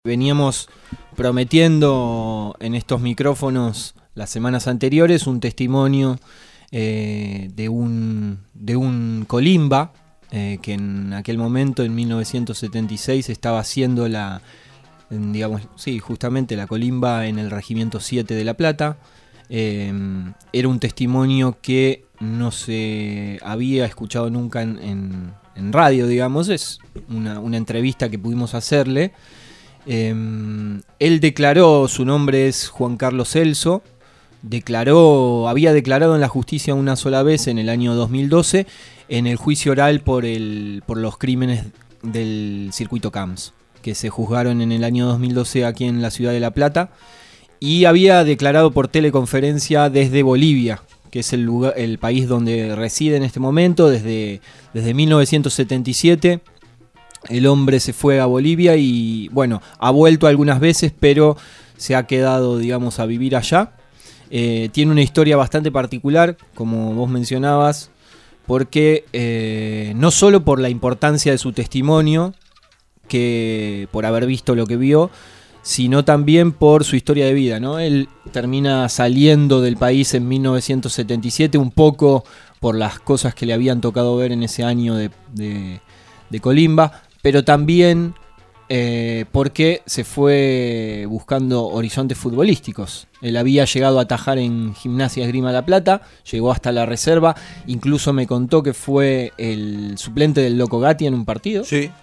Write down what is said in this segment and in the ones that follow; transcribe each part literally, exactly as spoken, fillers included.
Veníamos prometiendo en estos micrófonos las semanas anteriores un testimonio eh, de, un, de un colimba eh, que en aquel momento, en mil novecientos setenta y seis, estaba haciendo la, digamos, sí, justamente la colimba en el Regimiento siete de La Plata. Eh, era un testimonio que no se había escuchado nunca en, en, en radio, digamos. Es una, una entrevista que pudimos hacerle. Eh, él declaró, su nombre es Juan Carlos Celso, declaró, había declarado en la justicia una sola vez en el año dos mil doce en el juicio oral por, el, por los crímenes del circuito Camps, que se juzgaron en el año dos mil doce aquí en la ciudad de La Plata, y había declarado por teleconferencia desde Bolivia, que es el, lugar, el país donde reside en este momento, desde, desde mil novecientos setenta y siete. El hombre se fue a Bolivia y, bueno, ha vuelto algunas veces, pero se ha quedado, digamos, a vivir allá. Eh, tiene una historia bastante particular, como vos mencionabas, porque eh, no solo por la importancia de su testimonio, que por haber visto lo que vio, sino también por su historia de vida, ¿no? Él termina saliendo del país en mil novecientos setenta y siete, un poco por las cosas que le habían tocado ver en ese año de, de, de colimba, pero también eh, porque se fue buscando horizontes futbolísticos. Él había llegado a atajar en Gimnasia Esgrima La Plata, llegó hasta la reserva, incluso me contó que fue el suplente del Loco Gatti en un partido. Sí.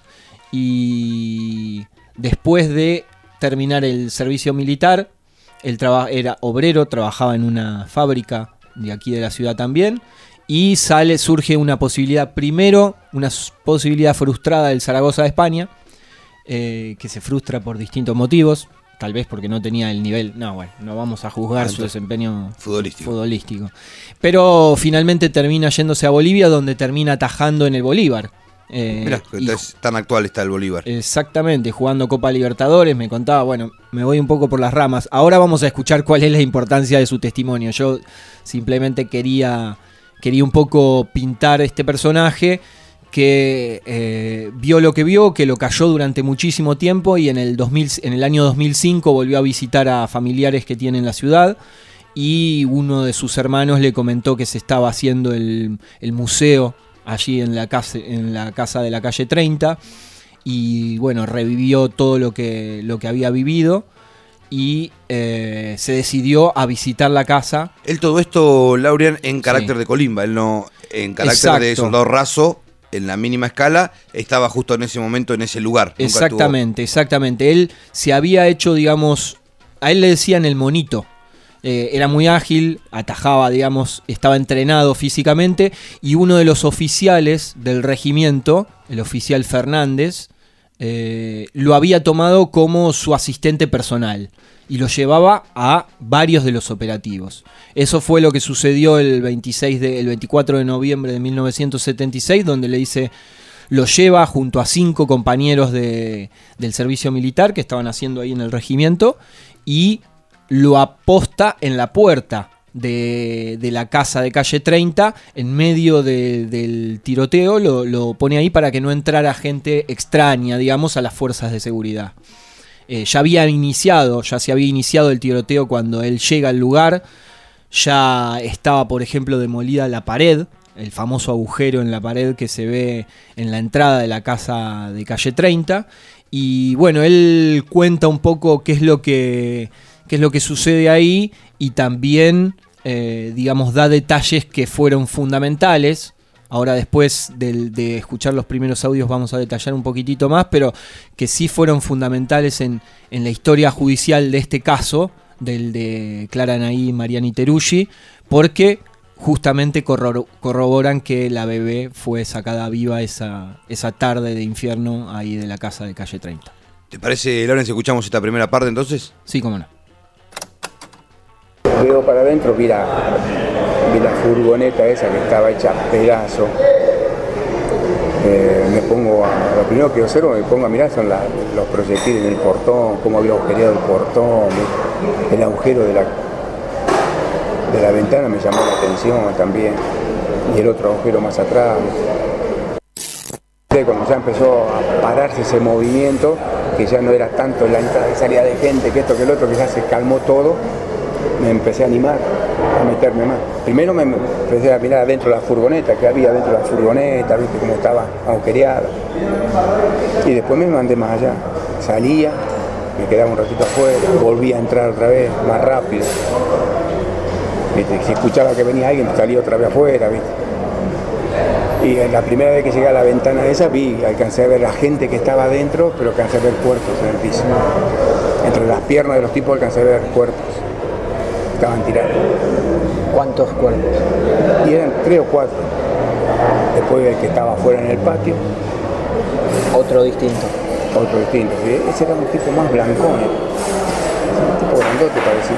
Y después de terminar el servicio militar, él traba- era obrero, trabajaba en una fábrica de aquí de la ciudad también. Y sale, surge una posibilidad, primero, una posibilidad frustrada del Zaragoza de España, eh, que se frustra por distintos motivos, tal vez porque no tenía el nivel, no, bueno, no vamos a juzgar ah, su desempeño futbolístico. futbolístico. Pero finalmente termina yéndose a Bolivia, donde termina atajando en el Bolívar. Eh, Mirá, entonces tan actual está el Bolívar. Exactamente, jugando Copa Libertadores, me contaba, bueno, me voy un poco por las ramas. Ahora vamos a escuchar cuál es la importancia de su testimonio. Yo simplemente quería... Quería un poco pintar este personaje que eh, vio lo que vio, que lo cayó durante muchísimo tiempo y en el, dos mil, en el año dos mil cinco volvió a visitar a familiares que tiene en la ciudad y uno de sus hermanos le comentó que se estaba haciendo el, el museo allí en la, casa, en la casa de la calle treinta y bueno, revivió todo lo que, lo que había vivido. Y eh, se decidió a visitar la casa. Él todo esto, Laurian, en carácter sí. de colimba, él no en carácter Exacto. de soldado raso, en la mínima escala, estaba justo en ese momento, en ese lugar. Exactamente, Nunca tuvo... exactamente. Él se había hecho, digamos, a él le decían el monito. Eh, era muy ágil, atajaba, digamos, estaba entrenado físicamente. Y uno de los oficiales del regimiento, el oficial Fernández, Eh, lo había tomado como su asistente personal y lo llevaba a varios de los operativos. Eso fue lo que sucedió el, veintiséis de, el veinticuatro de noviembre de mil novecientos setenta y seis, donde le dice, lo lleva junto a cinco compañeros de, del servicio militar que estaban haciendo ahí en el regimiento y lo aposta en la puerta De, de la casa de calle treinta, en medio de, del tiroteo, lo, lo pone ahí para que no entrara gente extraña, digamos, a las fuerzas de seguridad. Eh, ya había iniciado, ya se había iniciado el tiroteo cuando él llega al lugar, ya estaba, por ejemplo, demolida la pared, el famoso agujero en la pared que se ve en la entrada de la casa de calle treinta, y bueno, él cuenta un poco qué es lo que, qué es lo que sucede ahí, y también, eh, digamos, da detalles que fueron fundamentales. Ahora después de, de escuchar los primeros audios vamos a detallar un poquitito más, pero que sí fueron fundamentales en, en la historia judicial de este caso, del de Clara Anaí Mariani Teruggi, porque justamente corro- corroboran que la bebé fue sacada viva esa, esa tarde de infierno ahí de la casa de calle treinta. ¿Te parece, Lauren, si escuchamos esta primera parte entonces? Sí, cómo no. Veo para adentro, vi la, vi la furgoneta esa que estaba hecha pedazo. Eh, me pongo a, lo primero que observo, me pongo a mirar son la, los proyectiles del portón, cómo había agujereado el portón, el agujero de la, de la ventana me llamó la atención también, y el otro agujero más atrás. Cuando ya empezó a pararse ese movimiento, que ya no era tanto la entrada y salida de gente, que esto, que el otro, que ya se calmó todo, me empecé a animar, a meterme más. Primero me empecé a mirar adentro de la furgoneta, que había dentro de la furgoneta, viste cómo estaba agujereada. Y después me mandé más allá. Salía, me quedaba un ratito afuera, volvía a entrar otra vez, más rápido. ¿Viste? Si escuchaba que venía alguien, salía otra vez afuera, ¿viste? Y la primera vez que llegué a la ventana de esa, vi, alcancé a ver a la gente que estaba adentro, pero alcancé a ver cuerpos en el piso. Entre las piernas de los tipos alcancé a ver cuerpos. Estaban tirados. ¿Cuántos cuerpos? Y eran tres o cuatro. Después el que estaba afuera en el patio. Otro distinto. Otro distinto. Ese era un tipo más blancón. Un tipo grandote parecía.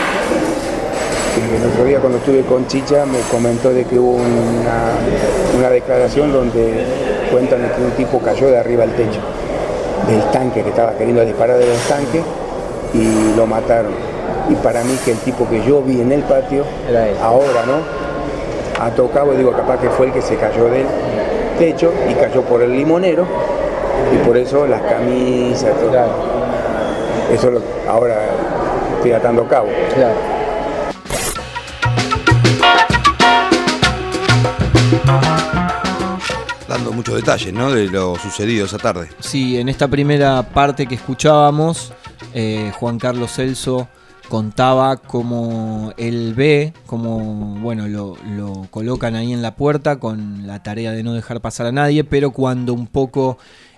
Y el otro día cuando estuve con Chicha me comentó de que hubo una, una declaración donde cuentan que un tipo cayó de arriba al techo del tanque, que estaba queriendo disparar de los tanques y lo mataron. Y para mí que el tipo que yo vi en el patio, era él. Ahora, ¿no? A tocado, digo, capaz que fue el que se cayó del techo y cayó por el limonero y por eso las camisas, todo. Claro. Eso lo, ahora estoy atando cabo. Claro. Dando muchos detalles, ¿no?, de lo sucedido esa tarde. Sí, en esta primera parte que escuchábamos, eh, Juan Carlos Celso contaba cómo él ve, cómo bueno, lo, lo colocan ahí en la puerta con la tarea de no dejar pasar a nadie, pero cuando un poco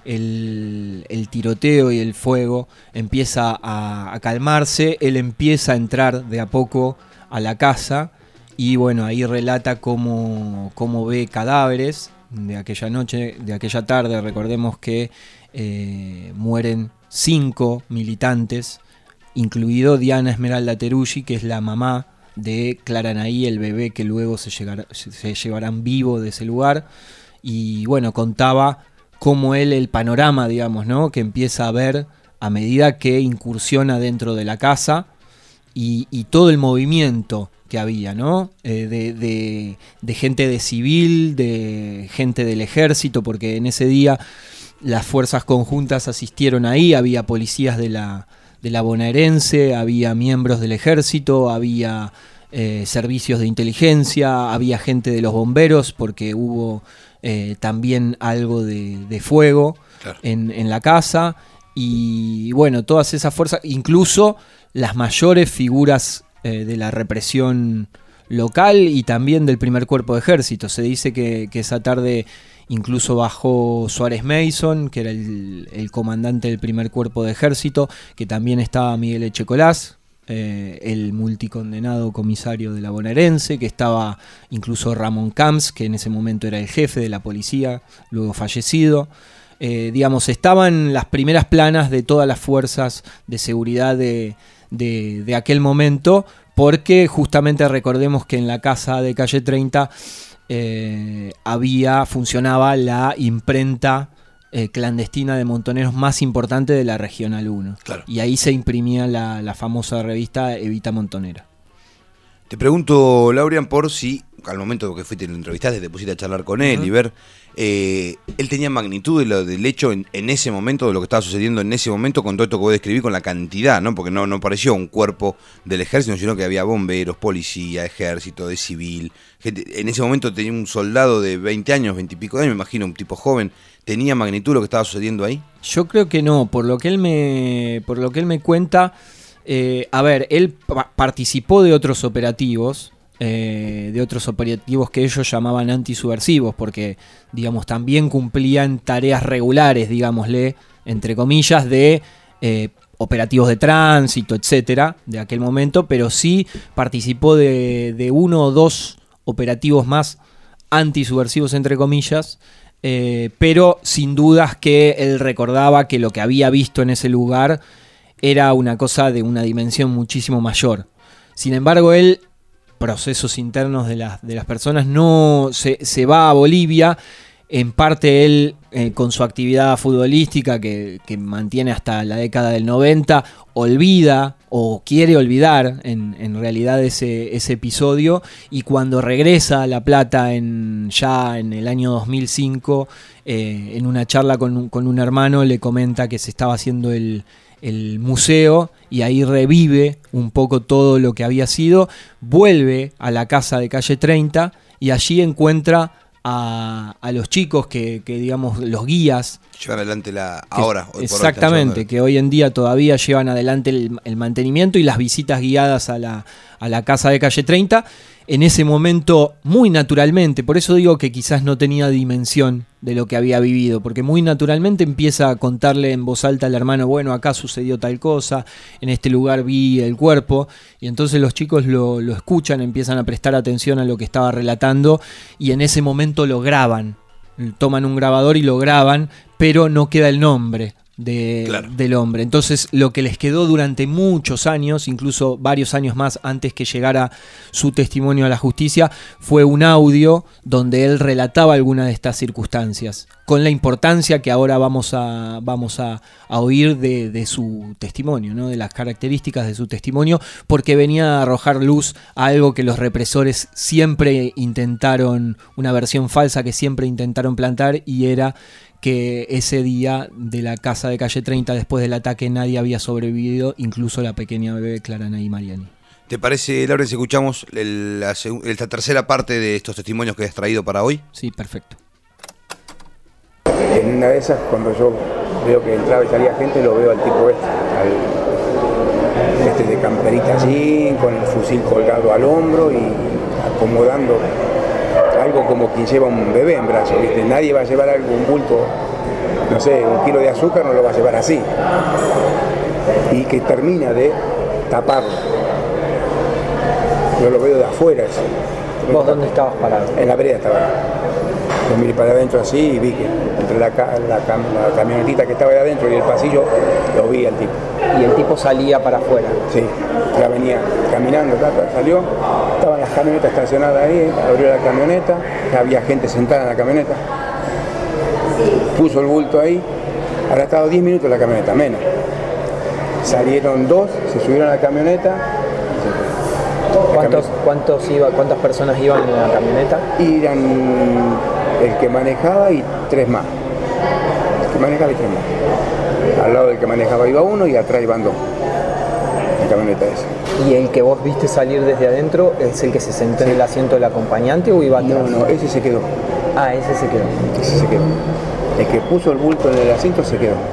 el, el tiroteo y el fuego empieza a, a calmarse, él empieza a entrar de a poco a la casa y bueno, ahí relata cómo, cómo ve cadáveres de aquella noche, de aquella tarde. Recordemos que eh, mueren cinco militantes, incluido Diana Esmeralda Teruggi, que es la mamá de Clara Anaí, el bebé que luego se, llegará, se llevarán vivo de ese lugar. Y bueno, contaba cómo él, el panorama, digamos, ¿no?, que empieza a ver a medida que incursiona dentro de la casa y, y todo el movimiento que había, ¿no? Eh, de, de, de gente de civil, de gente del ejército, porque en ese día las fuerzas conjuntas asistieron ahí, había policías de la de la bonaerense, había miembros del ejército, había eh, servicios de inteligencia, había gente de los bomberos, porque hubo eh, también algo de, de fuego, claro, en, en la casa, y bueno, todas esas fuerzas, incluso las mayores figuras eh, de la represión local y también del primer cuerpo de ejército. Se dice que, que esa tarde incluso bajó Suárez Mason, que era el, el comandante del primer cuerpo de ejército, que también estaba Miguel Echecolás, eh, el multicondenado comisario de la bonaerense, que estaba incluso Ramón Camps, que en ese momento era el jefe de la policía, luego fallecido. Eh, digamos, estaban las primeras planas de todas las fuerzas de seguridad de, de, de aquel momento, porque justamente recordemos que en la casa de calle treinta Eh, había, funcionaba la imprenta eh, clandestina de montoneros más importante de la Regional uno. Claro. Y ahí se imprimía la, la famosa revista Evita Montonera. Te pregunto, Laurian, por si al momento que fuiste y lo entrevistaste, te pusiste a charlar con él, uh-huh, y ver, eh, él tenía magnitud de lo, del hecho en, en ese momento, de lo que estaba sucediendo en ese momento, con todo esto que vos describí, con la cantidad, ¿no? Porque no, no pareció un cuerpo del ejército, sino que había bomberos, policía, ejército, de civil. Gente, en ese momento tenía un soldado de veinte años, veinte y pico de años, me imagino, un tipo joven. ¿Tenía magnitud lo que estaba sucediendo ahí? Yo creo que no, por lo que él me, por lo que él me cuenta. Eh, a ver, él pa- participó de otros operativos, eh, de otros operativos que ellos llamaban antisubversivos, porque, digamos, también cumplían tareas regulares, digámosle, entre comillas, de eh, operativos de tránsito, etcétera, de aquel momento, pero sí participó de, de uno o dos operativos más antisubversivos, entre comillas, eh, pero sin dudas que él recordaba que lo que había visto en ese lugar era una cosa de una dimensión muchísimo mayor. Sin embargo, él, procesos internos de las, de las personas, no se, se va a Bolivia. En parte él, eh, con su actividad futbolística que, que mantiene hasta la década del noventa, olvida o quiere olvidar en, en realidad ese, ese episodio, y cuando regresa a La Plata en, ya en el año dos mil cinco, eh, en una charla con un, con un hermano le comenta que se estaba haciendo el, el museo, y ahí revive un poco todo lo que había sido, vuelve a la casa de calle treinta y allí encuentra a, a los chicos que, que digamos los guías llevan adelante la ahora que, hoy exactamente por hoy que hoy en día todavía llevan adelante el, el mantenimiento y las visitas guiadas a la, a la casa de calle treinta. En ese momento, muy naturalmente, por eso digo que quizás no tenía dimensión de lo que había vivido, porque muy naturalmente empieza a contarle en voz alta al hermano, bueno, acá sucedió tal cosa, en este lugar vi el cuerpo, y entonces los chicos lo, lo escuchan, empiezan a prestar atención a lo que estaba relatando, y en ese momento lo graban, toman un grabador y lo graban, pero no queda el nombre de, claro. del hombre. Entonces lo que les quedó durante muchos años, incluso varios años más antes que llegara su testimonio a la justicia, fue un audio donde él relataba algunas de estas circunstancias, con la importancia que ahora vamos a, vamos a, a oír de, de su testimonio, ¿no? De las características de su testimonio, porque venía a arrojar luz a algo que los represores siempre intentaron, una versión falsa que siempre intentaron plantar, y era que ese día de la casa de calle treinta, después del ataque, nadie había sobrevivido, incluso la pequeña bebé Clara Nay Mariani. ¿Te parece, Laura, si escuchamos el, la, esta tercera parte de estos testimonios que has traído para hoy? Sí, perfecto. En una de esas, cuando yo veo que entraba y salía gente, lo veo al tipo este, al, este de camperita allí, con el fusil colgado al hombro y acomodando algo como quien lleva un bebé en brazos, ¿viste? Nadie va a llevar algo, un bulto, no sé, un kilo de azúcar no lo va a llevar así. Y que termina de taparlo. Yo lo veo de afuera eso. ¿Vos dónde estabas parado? En la vereda estaba. Yo miré para adentro así y vi que entre la, la, la camionetita que estaba ahí adentro y el pasillo, lo vi al tipo. ¿Y el tipo salía para afuera? Sí, ya venía caminando, salió, estaban las camionetas estacionadas ahí, abrió la camioneta, ya había gente sentada en la camioneta, puso el bulto ahí, habrá estado diez minutos en la camioneta, menos. Salieron dos, se subieron a la camioneta. ¿Cuántos, cuántos iba, ¿Cuántas personas iban en la camioneta? Eran el que manejaba y tres más. El que manejaba y tres más. Al lado del que manejaba iba uno y atrás iban dos. La camioneta esa. ¿Y el que vos viste salir desde adentro es el que se sentó en el asiento del acompañante o iba atrás? No, no, ese se quedó. Ah, ese se quedó. Ese se quedó. El que puso el bulto en el asiento se quedó.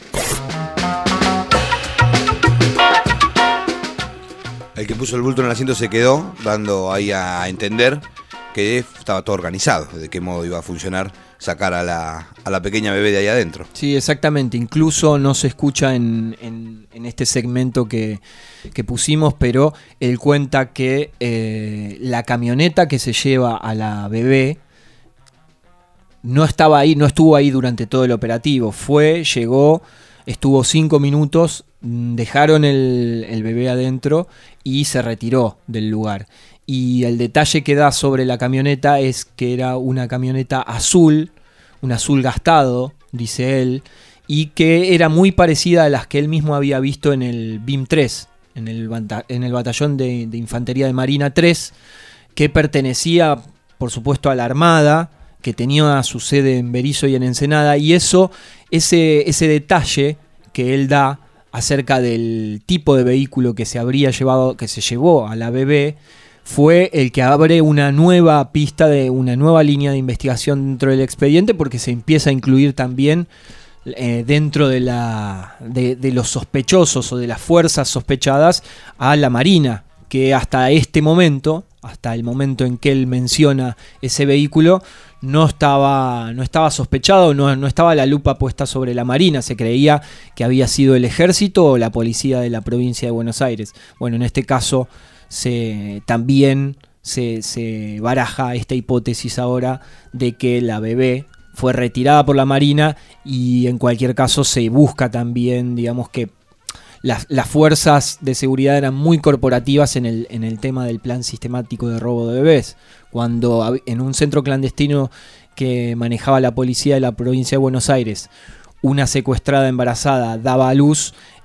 El que puso el bulto en el asiento se quedó, dando ahí a entender que estaba todo organizado, de qué modo iba a funcionar sacar a la, a la pequeña bebé de ahí adentro. Sí, exactamente. Incluso no se escucha en, en, en este segmento que, que pusimos, pero él cuenta que eh, la camioneta que se lleva a la bebé no estaba ahí, no estuvo ahí durante todo el operativo. Fue, llegó, estuvo cinco minutos, dejaron el, el bebé adentro y se retiró del lugar. Y el detalle que da sobre la camioneta es que era una camioneta azul, un azul gastado, dice él, y que era muy parecida a las que él mismo había visto en el B I M tres, en el, en el batallón de, de Infantería de Marina tres, que pertenecía, por supuesto, a la Armada, que tenía su sede en Berisso y en Ensenada, y eso, ese, ese detalle que él da acerca del tipo de vehículo que se habría llevado, que se llevó a la bebé, fue el que abre una nueva pista, de una nueva línea de investigación dentro del expediente, porque se empieza a incluir también eh, dentro de, la, de, de los sospechosos o de las fuerzas sospechadas a la Marina, que hasta este momento, hasta el momento en que él menciona ese vehículo, no estaba, no estaba sospechado, no, no estaba la lupa puesta sobre la Marina. Se creía que había sido el ejército o la policía de la provincia de Buenos Aires. Bueno, en este caso se, también se, se baraja esta hipótesis ahora de que la bebé fue retirada por la Marina, y en cualquier caso se busca también, digamos, que Las, las fuerzas de seguridad eran muy corporativas en el, en el tema del plan sistemático de robo de bebés. Cuando en un centro clandestino que manejaba la policía de la provincia de Buenos Aires, una secuestrada embarazada daba a luz,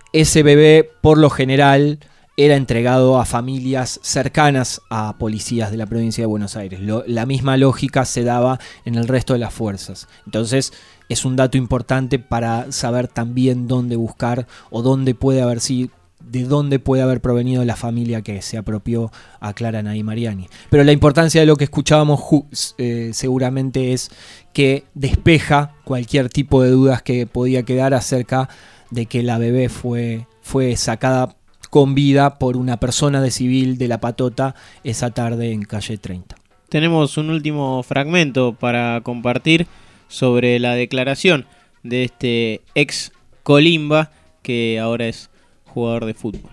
ese bebé por lo general era entregado a familias cercanas a policías de la provincia de Buenos Aires. Lo, la misma lógica se daba en el resto de las fuerzas. Entonces es un dato importante para saber también dónde buscar o dónde puede haber sido, de dónde puede haber provenido la familia que se apropió a Clara Nay Mariani. Pero la importancia de lo que escuchábamos eh, seguramente es que despeja cualquier tipo de dudas que podía quedar acerca de que la bebé fue, fue sacada con vida por una persona de civil de La Patota esa tarde en calle treinta. Tenemos un último fragmento para compartir sobre la declaración de este ex Colimba que ahora es jugador de fútbol.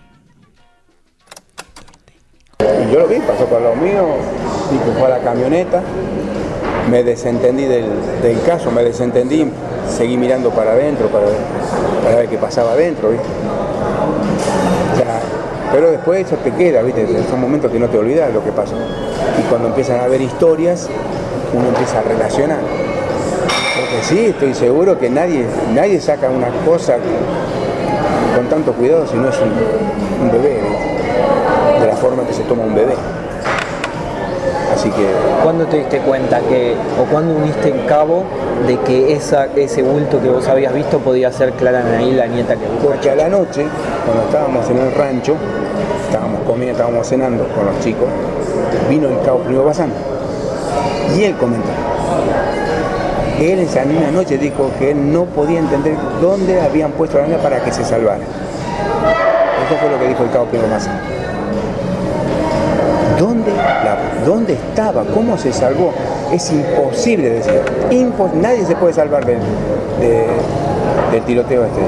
Y yo lo vi, pasó por lo mío, vi que fue a la camioneta, me desentendí del, del caso, me desentendí, seguí mirando para adentro, para, para ver qué pasaba adentro, ¿viste? O sea, pero después eso te queda, ¿viste? Son momentos que no te olvidas lo que pasó. Y cuando empiezan a haber historias, uno empieza a relacionar. Porque sí, estoy seguro que nadie, nadie saca una cosa con tanto cuidado si no es un, un bebé, ¿viste? De la forma que se toma un bebé. Así que... ¿Cuándo te diste cuenta que, o cuándo uniste en cabo de que esa, ese bulto que vos habías visto podía ser Clara Nay, la nieta que buscó? Porque a la noche, cuando estábamos en el rancho, estábamos comiendo, estábamos cenando con los chicos, vino el cabo Primo Bazán. Y él comentó. Él esa misma noche dijo que él no podía entender dónde habían puesto a la niña para que se salvara. Eso fue lo que dijo el cabo Primo Bazán. ¿Dónde, la, ¿Dónde estaba? ¿Cómo se salvó? Es imposible decir. Impos- nadie se puede salvar del, de, del tiroteo este.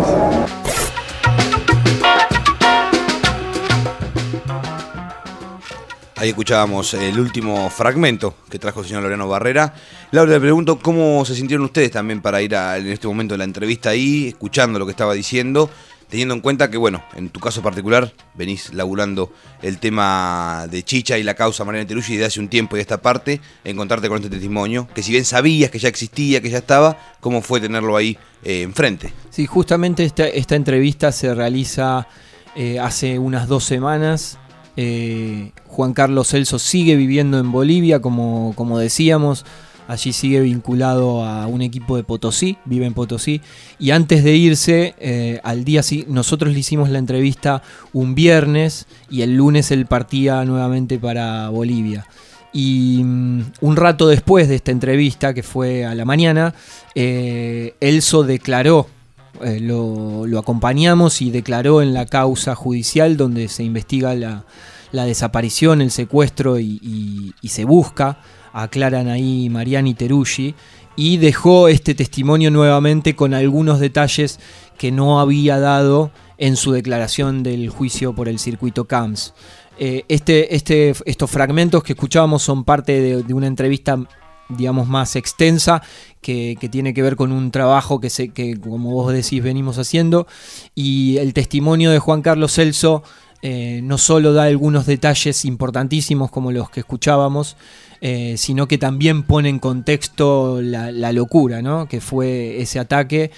Ahí escuchábamos el último fragmento que trajo el señor Laureano Barrera. Laura, le pregunto cómo se sintieron ustedes también para ir a, en este momento de la entrevista ahí, escuchando lo que estaba diciendo, teniendo en cuenta que, bueno, en tu caso particular, venís laburando el tema de Chicha y la causa Mariani Teruggi desde hace un tiempo y de esta parte, encontrarte con este testimonio, que si bien sabías que ya existía, que ya estaba, ¿cómo fue tenerlo ahí eh, enfrente? Sí, justamente esta, esta entrevista se realiza eh, hace unas dos semanas. Eh, Juan Carlos Celso sigue viviendo en Bolivia, como, como decíamos. Allí sigue vinculado a un equipo de Potosí, vive en Potosí. Y antes de irse, eh, al día siguiente, nosotros le hicimos la entrevista un viernes y el lunes él partía nuevamente para Bolivia. Y um, un rato después de esta entrevista, que fue a la mañana, eh, Elso declaró, eh, lo, lo acompañamos y declaró en la causa judicial donde se investiga la, la desaparición, el secuestro y, y, y se busca a Clara Nay Mariani Teruggi, y dejó este testimonio nuevamente con algunos detalles que no había dado en su declaración del juicio por el circuito Camps. Eh, este, este, estos fragmentos que escuchábamos son parte de, de una entrevista, digamos, más extensa que, que tiene que ver con un trabajo que, se, que, como vos decís, venimos haciendo, y el testimonio de Juan Carlos Celso eh, no solo da algunos detalles importantísimos como los que escuchábamos, Eh, sino que también pone en contexto la, la locura, ¿no? Que fue ese ataque,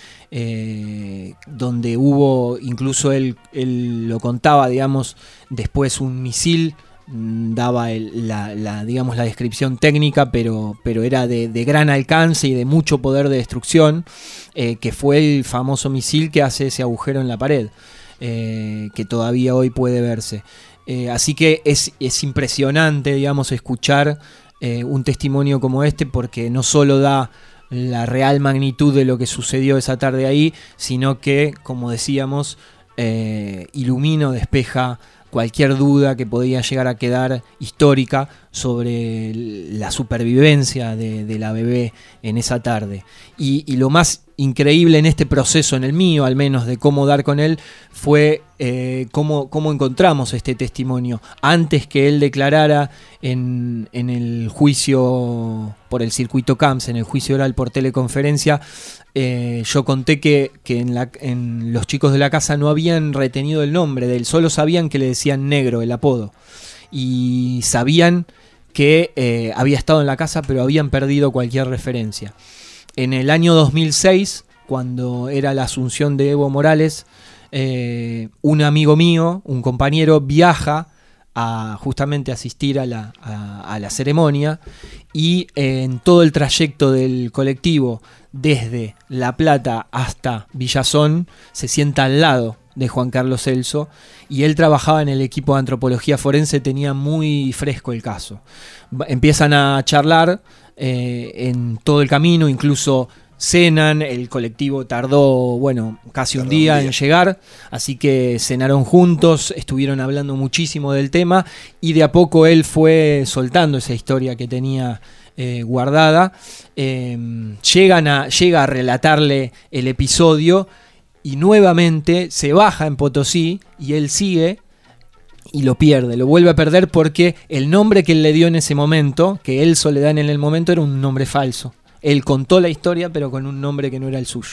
eh, donde hubo, incluso él, él lo contaba, digamos, después un misil, mmm, daba el, la, la, digamos, la descripción técnica, pero, pero era de, de gran alcance y de mucho poder de destrucción, eh, que fue el famoso misil que hace ese agujero en la pared, eh, que todavía hoy puede verse. Eh, así que es, es impresionante, digamos, escuchar Eh, un testimonio como este, porque no solo da la real magnitud de lo que sucedió esa tarde ahí, sino que, como decíamos, eh, ilumina o despeja cualquier duda que podía llegar a quedar histórica sobre la supervivencia de, de la bebé en esa tarde. Y, y lo más increíble en este proceso, en el mío al menos, de cómo dar con él, fue eh, cómo, cómo encontramos este testimonio. Antes que él declarara en, en el juicio por el circuito Camps, en el juicio oral por teleconferencia, eh, yo conté que, que en, la, en los chicos de la casa no habían retenido el nombre de él, solo sabían que le decían Negro, el apodo, y sabían que eh, había estado en la casa, pero habían perdido cualquier referencia. En el año dos mil seis, cuando era la asunción de Evo Morales, eh, un amigo mío, un compañero, viaja a justamente asistir a la, a, a la ceremonia, y eh, en todo el trayecto del colectivo desde La Plata hasta Villazón se sienta al lado de Juan Carlos Celso, y él trabajaba en el equipo de antropología forense, tenía muy fresco el caso. Empiezan a charlar eh, en todo el camino, incluso cenan, el colectivo tardó, bueno, casi tardó un, día un día en llegar, así que cenaron juntos, estuvieron hablando muchísimo del tema, y de a poco él fue soltando esa historia que tenía eh, guardada. Eh, llegan a, llega a relatarle el episodio, y nuevamente se baja en Potosí, y él sigue y lo pierde, lo vuelve a perder, porque el nombre que él le dio en ese momento, que Elso le dan en el momento, era un nombre falso. Él contó la historia, pero con un nombre que no era el suyo.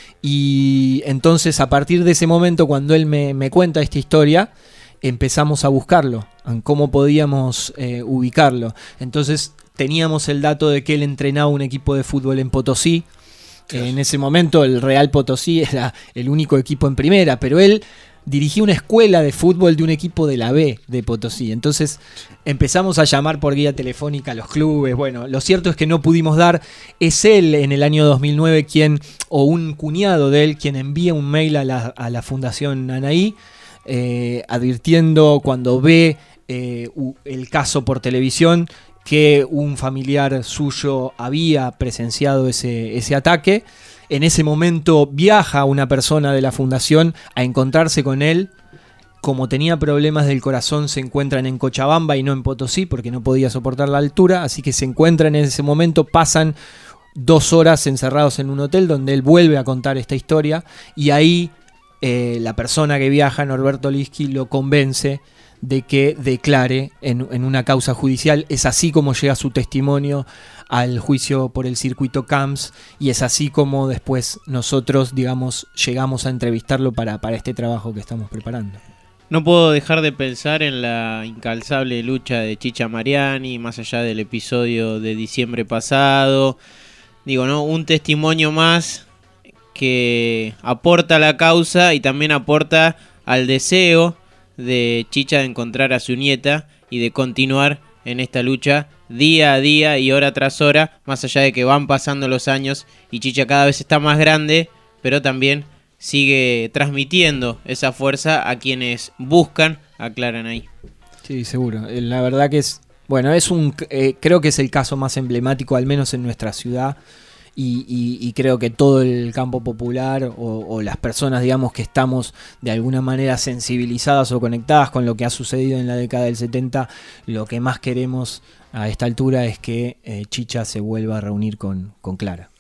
Y entonces, a partir de ese momento, cuando él me, me cuenta esta historia, empezamos a buscarlo, en cómo podíamos eh, ubicarlo. Entonces, teníamos el dato de que él entrenaba un equipo de fútbol en Potosí. Claro. En ese momento, el Real Potosí era el único equipo en primera, pero él dirigía una escuela de fútbol de un equipo de la B de Potosí. Entonces empezamos a llamar por guía telefónica a los clubes. Bueno, lo cierto es que no pudimos dar. Es él en el año dos mil nueve quien, o un cuñado de él, quien envía un mail a la, a la Fundación Anaí, eh, advirtiendo cuando ve eh, el caso por televisión que un familiar suyo había presenciado ese, ese ataque. En ese momento viaja una persona de la fundación a encontrarse con él. Como tenía problemas del corazón, se encuentran en Cochabamba y no en Potosí, porque no podía soportar la altura, así que se encuentran en ese momento, pasan dos horas encerrados en un hotel donde él vuelve a contar esta historia, y ahí eh, la persona que viaja, Norberto Liski, lo convence de que declare en, en una causa judicial. Es así como llega su testimonio al juicio por el circuito Camps, y es así como después nosotros, digamos, llegamos a entrevistarlo para, para este trabajo que estamos preparando. No puedo dejar de pensar en la incalzable lucha de Chicha Mariani, más allá del episodio de diciembre pasado. Digo, ¿no? Un testimonio más que aporta a la causa y también aporta al deseo de Chicha de encontrar a su nieta y de continuar en esta lucha día a día y hora tras hora, más allá de que van pasando los años y Chicha cada vez está más grande, pero también sigue transmitiendo esa fuerza a quienes buscan a Clara Anaí. Sí, seguro. La verdad que es, bueno, es un, eh, creo que es el caso más emblemático, al menos en nuestra ciudad. Y, y, y creo que todo el campo popular o, o las personas, digamos, que estamos de alguna manera sensibilizadas o conectadas con lo que ha sucedido en la década del setenta, lo que más queremos a esta altura es que eh, Chicha se vuelva a reunir con, con Clara.